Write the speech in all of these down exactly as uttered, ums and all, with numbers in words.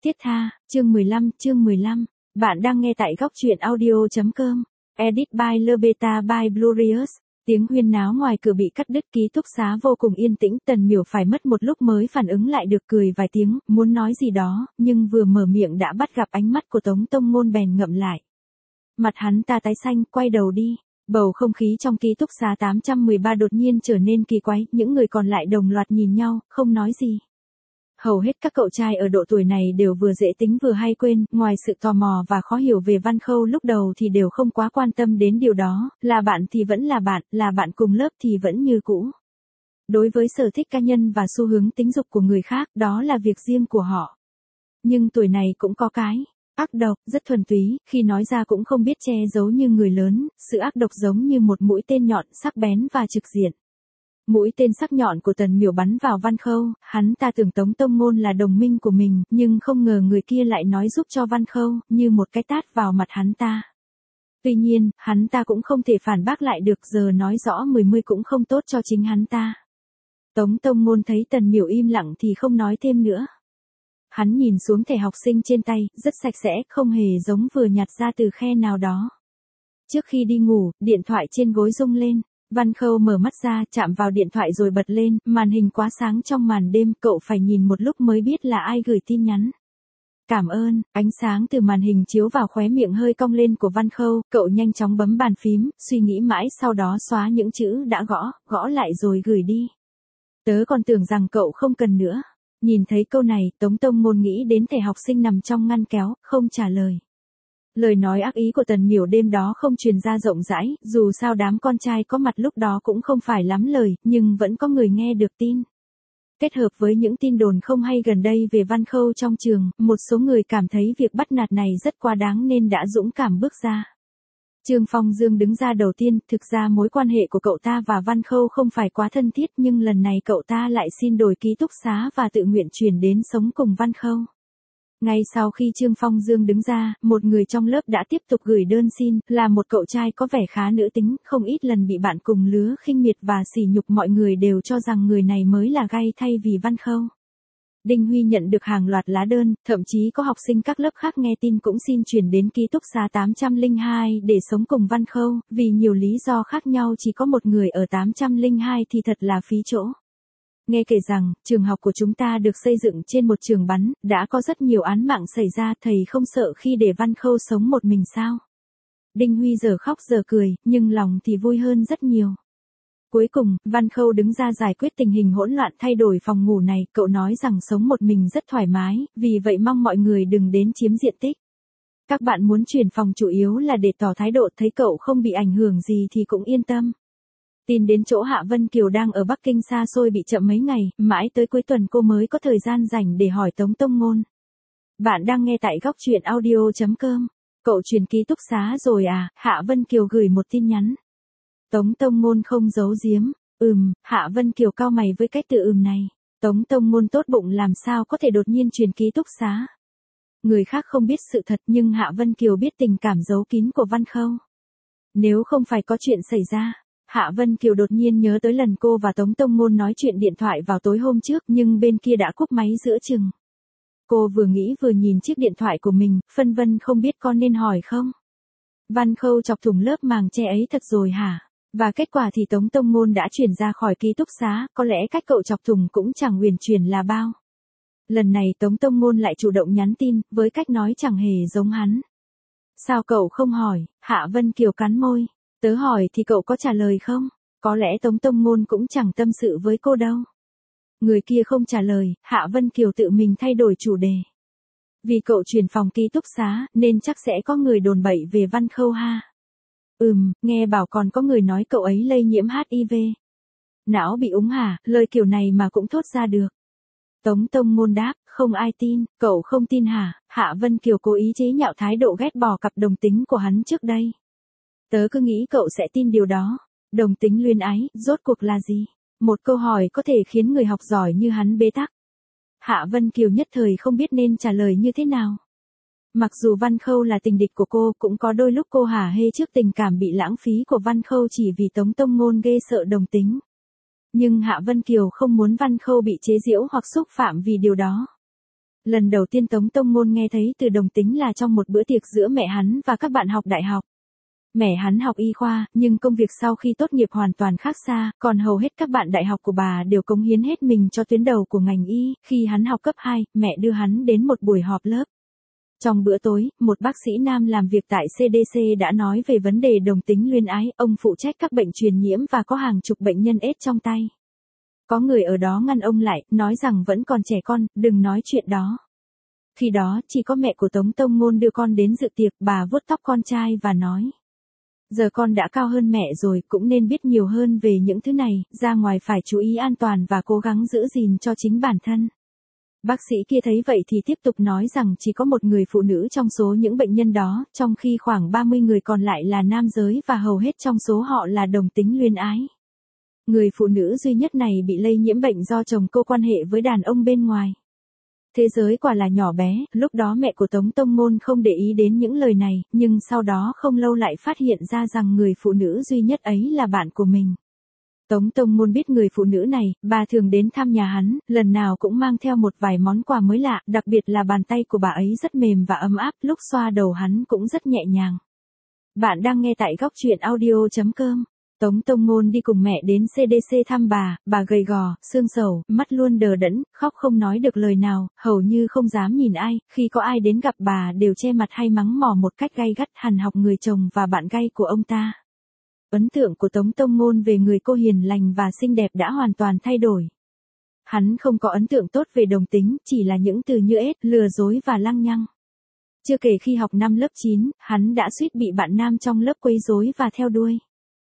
Thiết tha, chương mười lăm, chương mười lăm. Bạn đang nghe tại góc truyện audio chấm com. Edit by Lebeta by Glorious. Tiếng huyên náo ngoài cửa bị cắt đứt, ký túc xá vô cùng yên tĩnh, Tần Miểu phải mất một lúc mới phản ứng lại được, cười vài tiếng, muốn nói gì đó, nhưng vừa mở miệng đã bắt gặp ánh mắt của Tống Tông Ngôn bèn ngậm lại. Mặt hắn ta tái xanh, quay đầu đi. Bầu không khí trong ký túc xá tám trăm mười ba đột nhiên trở nên kỳ quái, những người còn lại đồng loạt nhìn nhau, không nói gì. Hầu hết các cậu trai ở độ tuổi này đều vừa dễ tính vừa hay quên, ngoài sự tò mò và khó hiểu về Văn Khâu lúc đầu thì đều không quá quan tâm đến điều đó, là bạn thì vẫn là bạn, là bạn cùng lớp thì vẫn như cũ. Đối với sở thích cá nhân và xu hướng tính dục của người khác, đó là việc riêng của họ. Nhưng tuổi này cũng có cái ác độc, rất thuần túy, khi nói ra cũng không biết che giấu như người lớn, sự ác độc giống như một mũi tên nhọn, sắc bén và trực diện. Mũi tên sắc nhọn của Tần Miểu bắn vào Văn Khâu, hắn ta tưởng Tống Tông Ngôn là đồng minh của mình, nhưng không ngờ người kia lại nói giúp cho Văn Khâu, như một cái tát vào mặt hắn ta. Tuy nhiên, hắn ta cũng không thể phản bác lại được, giờ nói rõ mười mươi cũng không tốt cho chính hắn ta. Tống Tông Ngôn thấy Tần Miểu im lặng thì không nói thêm nữa. Hắn nhìn xuống thẻ học sinh trên tay, rất sạch sẽ, không hề giống vừa nhặt ra từ khe nào đó. Trước khi đi ngủ, điện thoại trên gối rung lên. Văn Khâu mở mắt ra, chạm vào điện thoại rồi bật lên, màn hình quá sáng trong màn đêm, cậu phải nhìn một lúc mới biết là ai gửi tin nhắn. Cảm ơn, ánh sáng từ màn hình chiếu vào khóe miệng hơi cong lên của Văn Khâu, cậu nhanh chóng bấm bàn phím, suy nghĩ mãi sau đó xóa những chữ đã gõ, gõ lại rồi gửi đi. Tớ còn tưởng rằng cậu không cần nữa. Nhìn thấy câu này, Tống Tông Ngôn nghĩ đến thẻ học sinh nằm trong ngăn kéo, không trả lời. Lời nói ác ý của Tần Miểu đêm đó không truyền ra rộng rãi, dù sao đám con trai có mặt lúc đó cũng không phải lắm lời, nhưng vẫn có người nghe được tin. Kết hợp với những tin đồn không hay gần đây về Văn Khâu trong trường, một số người cảm thấy việc bắt nạt này rất quá đáng nên đã dũng cảm bước ra. Trương Phong Dương đứng ra đầu tiên, thực ra mối quan hệ của cậu ta và Văn Khâu không phải quá thân thiết, nhưng lần này cậu ta lại xin đổi ký túc xá và tự nguyện chuyển đến sống cùng Văn Khâu. Ngay sau khi Trương Phong Dương đứng ra, một người trong lớp đã tiếp tục gửi đơn xin, là một cậu trai có vẻ khá nữ tính, không ít lần bị bạn cùng lứa khinh miệt và sỉ nhục, mọi người đều cho rằng người này mới là gai thay vì Văn Khâu. Đinh Huy nhận được hàng loạt lá đơn, thậm chí có học sinh các lớp khác nghe tin cũng xin chuyển đến ký túc xá tám trăm lẻ hai để sống cùng Văn Khâu, vì nhiều lý do khác nhau chỉ có một người ở tám trăm lẻ hai thì thật là phí chỗ. Nghe kể rằng, trường học của chúng ta được xây dựng trên một trường bắn, đã có rất nhiều án mạng xảy ra, thầy không sợ khi để Văn Khâu sống một mình sao? Đinh Huy giờ khóc giờ cười, nhưng lòng thì vui hơn rất nhiều. Cuối cùng, Văn Khâu đứng ra giải quyết tình hình hỗn loạn, thay đổi phòng ngủ này, cậu nói rằng sống một mình rất thoải mái, vì vậy mong mọi người đừng đến chiếm diện tích. Các bạn muốn chuyển phòng chủ yếu là để tỏ thái độ, thấy cậu không bị ảnh hưởng gì thì cũng yên tâm. Tin đến chỗ Hạ Vân Kiều đang ở Bắc Kinh xa xôi bị chậm mấy ngày, mãi tới cuối tuần cô mới có thời gian rảnh để hỏi Tống Tông Ngôn. Bạn đang nghe tại góc truyện audio chấm com. Cậu chuyển ký túc xá rồi à? Hạ Vân Kiều gửi một tin nhắn. Tống Tông Ngôn không giấu giếm. Ừm, Hạ Vân Kiều cau mày với cách tự ừm này. Tống Tông Ngôn tốt bụng làm sao có thể đột nhiên chuyển ký túc xá. Người khác không biết sự thật nhưng Hạ Vân Kiều biết tình cảm giấu kín của Văn Khâu. Nếu không phải có chuyện xảy ra. Hạ Vân Kiều đột nhiên nhớ tới lần cô và Tống Tông Ngôn nói chuyện điện thoại vào tối hôm trước, nhưng bên kia đã cúp máy giữa chừng. Cô vừa nghĩ vừa nhìn chiếc điện thoại của mình, phân vân không biết có nên hỏi không. Văn Khâu chọc thủng lớp màng che ấy thật rồi hả? Và kết quả thì Tống Tông Ngôn đã chuyển ra khỏi ký túc xá, có lẽ cách cậu chọc thủng cũng chẳng uyển chuyển là bao. Lần này Tống Tông Ngôn lại chủ động nhắn tin, với cách nói chẳng hề giống hắn. Sao cậu không hỏi? Hạ Vân Kiều cắn môi. Tớ hỏi thì cậu có trả lời không? Có lẽ Tống Tông Ngôn cũng chẳng tâm sự với cô đâu. Người kia không trả lời, Hạ Vân Kiều tự mình thay đổi chủ đề. Vì cậu chuyển phòng ký túc xá, nên chắc sẽ có người đồn bậy về Văn Khâu ha. Ừm, nghe bảo còn có người nói cậu ấy lây nhiễm hát i vê. Não bị úng hả, lời kiểu này mà cũng thốt ra được. Tống Tông Ngôn đáp, không ai tin, cậu không tin hả? Hạ Vân Kiều cố ý chế nhạo thái độ ghét bỏ cặp đồng tính của hắn trước đây. Tớ cứ nghĩ cậu sẽ tin điều đó. Đồng tính luyến ái, rốt cuộc là gì? Một câu hỏi có thể khiến người học giỏi như hắn bế tắc. Hạ Vân Kiều nhất thời không biết nên trả lời như thế nào. Mặc dù Văn Khâu là tình địch của cô, cũng có đôi lúc cô hả hê trước tình cảm bị lãng phí của Văn Khâu chỉ vì Tống Tông Ngôn ghê sợ đồng tính. Nhưng Hạ Vân Kiều không muốn Văn Khâu bị chế giễu hoặc xúc phạm vì điều đó. Lần đầu tiên Tống Tông Ngôn nghe thấy từ đồng tính là trong một bữa tiệc giữa mẹ hắn và các bạn học đại học. Mẹ hắn học y khoa, nhưng công việc sau khi tốt nghiệp hoàn toàn khác xa, còn hầu hết các bạn đại học của bà đều cống hiến hết mình cho tuyến đầu của ngành y. Khi hắn học cấp hai, mẹ đưa hắn đến một buổi họp lớp. Trong bữa tối, một bác sĩ nam làm việc tại xê đê xê đã nói về vấn đề đồng tính luyến ái, ông phụ trách các bệnh truyền nhiễm và có hàng chục bệnh nhân ết trong tay. Có người ở đó ngăn ông lại, nói rằng vẫn còn trẻ con, đừng nói chuyện đó. Khi đó, chỉ có mẹ của Tống Tông Ngôn đưa con đến dự tiệc, bà vuốt tóc con trai và nói. Giờ con đã cao hơn mẹ rồi, cũng nên biết nhiều hơn về những thứ này, ra ngoài phải chú ý an toàn và cố gắng giữ gìn cho chính bản thân. Bác sĩ kia thấy vậy thì tiếp tục nói rằng chỉ có một người phụ nữ trong số những bệnh nhân đó, trong khi khoảng ba mươi người còn lại là nam giới và hầu hết trong số họ là đồng tính luyến ái. Người phụ nữ duy nhất này bị lây nhiễm bệnh do chồng cô quan hệ với đàn ông bên ngoài. Thế giới quả là nhỏ bé, lúc đó mẹ của Tống Tông Ngôn không để ý đến những lời này, nhưng sau đó không lâu lại phát hiện ra rằng người phụ nữ duy nhất ấy là bạn của mình. Tống Tông Ngôn biết người phụ nữ này, bà thường đến thăm nhà hắn, lần nào cũng mang theo một vài món quà mới lạ, đặc biệt là bàn tay của bà ấy rất mềm và ấm áp, lúc xoa đầu hắn cũng rất nhẹ nhàng. Bạn đang nghe tại góc truyện audio chấm com. Tống Tông Ngôn đi cùng mẹ đến xê đê xê thăm bà, bà gầy gò, xương sầu, mắt luôn đờ đẫn, khóc không nói được lời nào, hầu như không dám nhìn ai, khi có ai đến gặp bà đều che mặt hay mắng mỏ một cách gay gắt hằn học người chồng và bạn gay của ông ta. Ấn tượng của Tống Tông Ngôn về người cô hiền lành và xinh đẹp đã hoàn toàn thay đổi. Hắn không có ấn tượng tốt về đồng tính, chỉ là những từ như ết, lừa dối và lăng nhăng. Chưa kể khi học năm lớp chín, hắn đã suýt bị bạn nam trong lớp quấy rối và theo đuôi.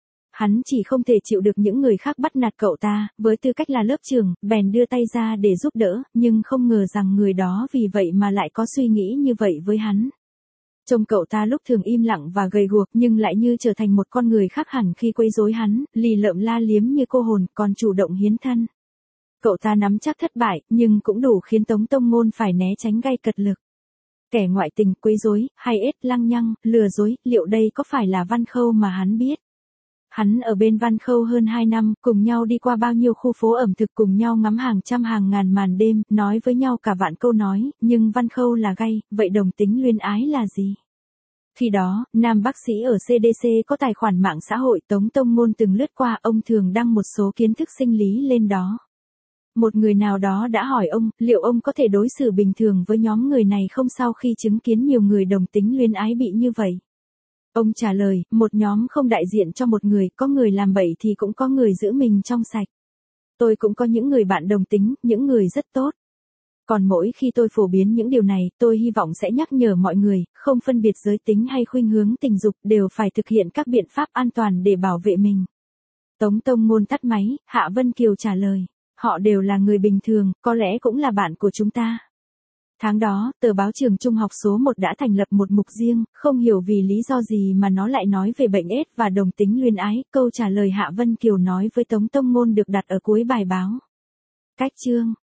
Hắn chỉ không thể chịu được những người khác bắt nạt cậu ta, với tư cách là lớp trưởng, bèn đưa tay ra để giúp đỡ, nhưng không ngờ rằng người đó vì vậy mà lại có suy nghĩ như vậy với hắn. Trông cậu ta lúc thường im lặng và gầy guộc nhưng lại như trở thành một con người khác hẳn khi quấy rối hắn, lì lợm la liếm như cô hồn, còn chủ động hiến thân. Cậu ta nắm chắc thất bại, nhưng cũng đủ khiến Tống Tông Ngôn phải né tránh gay cật lực. Kẻ ngoại tình, quấy rối, hay ết, lăng nhăng, lừa dối, liệu đây có phải là Văn Khâu mà hắn biết? Hắn ở bên Văn Khâu hơn hai năm, cùng nhau đi qua bao nhiêu khu phố ẩm thực, cùng nhau ngắm hàng trăm hàng ngàn màn đêm, nói với nhau cả vạn câu nói, nhưng Văn Khâu là gay, vậy đồng tính luyến ái là gì? Khi đó, nam bác sĩ ở xê đê xê có tài khoản mạng xã hội, Tống Tông Ngôn từng lướt qua, ông thường đăng một số kiến thức sinh lý lên đó. Một người nào đó đã hỏi ông, liệu ông có thể đối xử bình thường với nhóm người này không sau khi chứng kiến nhiều người đồng tính luyến ái bị như vậy? Ông trả lời, một nhóm không đại diện cho một người, có người làm bậy thì cũng có người giữ mình trong sạch. Tôi cũng có những người bạn đồng tính, những người rất tốt. Còn mỗi khi tôi phổ biến những điều này, tôi hy vọng sẽ nhắc nhở mọi người, không phân biệt giới tính hay khuynh hướng tình dục, đều phải thực hiện các biện pháp an toàn để bảo vệ mình. Tống Tông Ngôn tắt máy, Hạ Vân Kiều trả lời, họ đều là người bình thường, có lẽ cũng là bạn của chúng ta. Tháng đó, tờ báo Trường Trung học số một đã thành lập một mục riêng, không hiểu vì lý do gì mà nó lại nói về bệnh ết và đồng tính luyến ái, câu trả lời Hạ Vân Kiều nói với Tống Tông Ngôn được đặt ở cuối bài báo. Cách chương